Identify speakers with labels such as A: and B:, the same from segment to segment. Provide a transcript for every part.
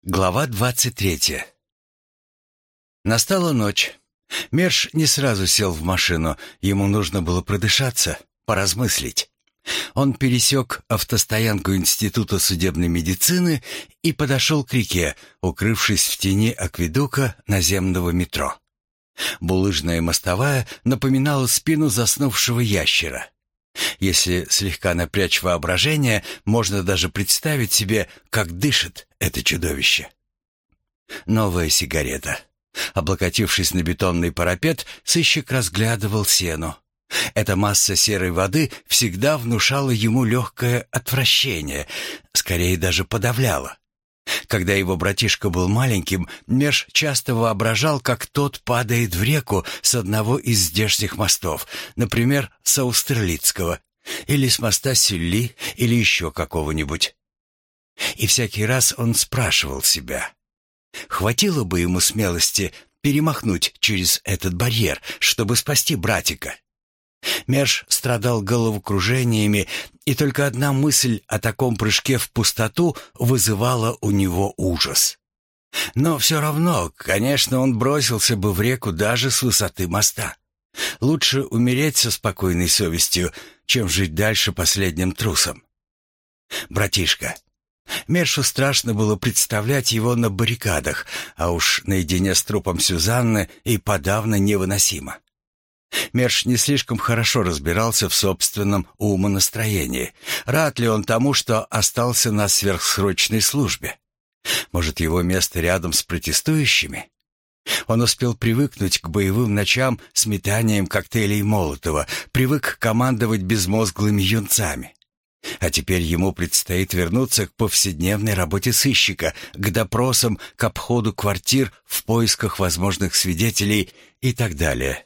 A: Глава 23. Настала ночь. Мерш не сразу сел в машину. Ему нужно было продышаться, поразмыслить. Он пересек автостоянку Института судебной медицины и подошел к реке, укрывшись в тени акведука наземного метро. Булыжная мостовая напоминала спину заснувшего ящера. Если слегка напрячь воображение, можно даже представить себе, как дышит это чудовище. Новая сигарета. Облокотившись на бетонный парапет, сыщик разглядывал сену. Эта масса серой воды всегда внушала ему легкое отвращение, скорее даже подавляла. Когда его братишка был маленьким, Мерш часто воображал, как тот падает в реку с одного из здешних мостов, например, с Аустерлицкого, или с моста Сюлли, или еще какого-нибудь. И всякий раз он спрашивал себя, хватило бы ему смелости перемахнуть через этот барьер, чтобы спасти братика. Мерш страдал головокружениями, и только одна мысль о таком прыжке в пустоту вызывала у него ужас. Но все равно, конечно, он бросился бы в реку даже с высоты моста. Лучше умереть со спокойной совестью, чем жить дальше последним трусом. Братишка. Мершу страшно было представлять его на баррикадах, а уж наедине с трупом Сюзанны и подавно невыносимо. Мерш не слишком хорошо разбирался в собственном умонастроении. Рад ли он тому, что остался на сверхсрочной службе? Может, его место рядом с протестующими? Он успел привыкнуть к боевым ночам с метанием коктейлей Молотова, привык командовать безмозглыми юнцами. А теперь ему предстоит вернуться к повседневной работе сыщика, к допросам, к обходу квартир в поисках возможных свидетелей и так далее.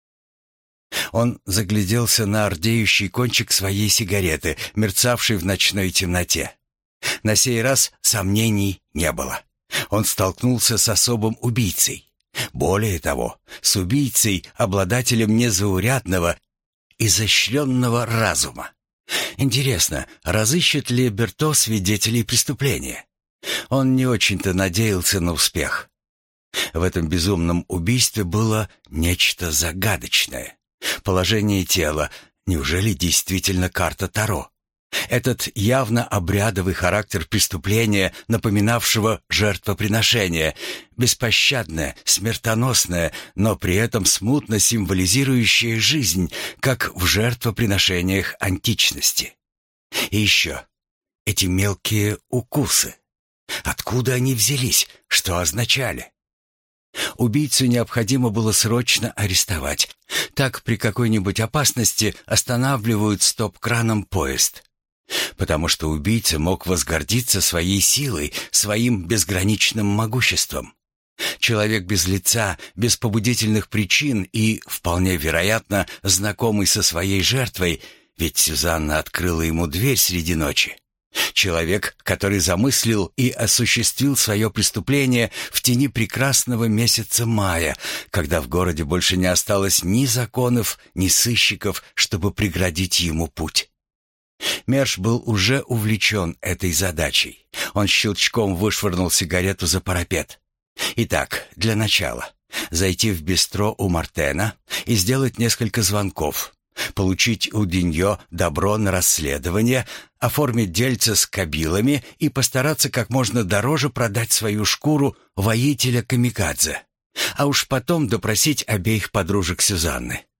A: Он загляделся на ордеющий кончик своей сигареты, мерцавшей в ночной темноте. На сей раз сомнений не было. Он столкнулся с особым убийцей. Более того, с убийцей, обладателем незаурядного, изощренного разума. Интересно, разыщет ли Берто свидетелей преступления? Он не очень-то надеялся на успех. В этом безумном убийстве было нечто загадочное. Положение тела. Неужели действительно карта Таро? Этот явно обрядовый характер преступления, напоминавшего жертвоприношение, беспощадное, смертоносное, но при этом смутно символизирующее жизнь, как в жертвоприношениях античности. И еще эти мелкие укусы. Откуда они взялись? Что означали? Убийцу необходимо было срочно арестовать. Так при какой-нибудь опасности останавливают стоп-краном поезд. Потому что убийца мог возгордиться своей силой, своим безграничным могуществом. Человек без лица, без побудительных причин и, вполне вероятно, знакомый со своей жертвой, ведь Сюзанна открыла ему дверь среди ночи. Человек, который замыслил и осуществил свое преступление в тени прекрасного месяца мая, когда в городе больше не осталось ни законов, ни сыщиков, чтобы преградить ему путь. Мерш был уже увлечен этой задачей. Он щелчком вышвырнул сигарету за парапет. Итак, для начала, зайти в бистро у Мартена и сделать несколько звонков. Получить у Диньо добро на расследование, оформить дельце с кабилами и постараться как можно дороже продать свою шкуру воителя-камикадзе. А уж потом допросить обеих подружек Сюзанны.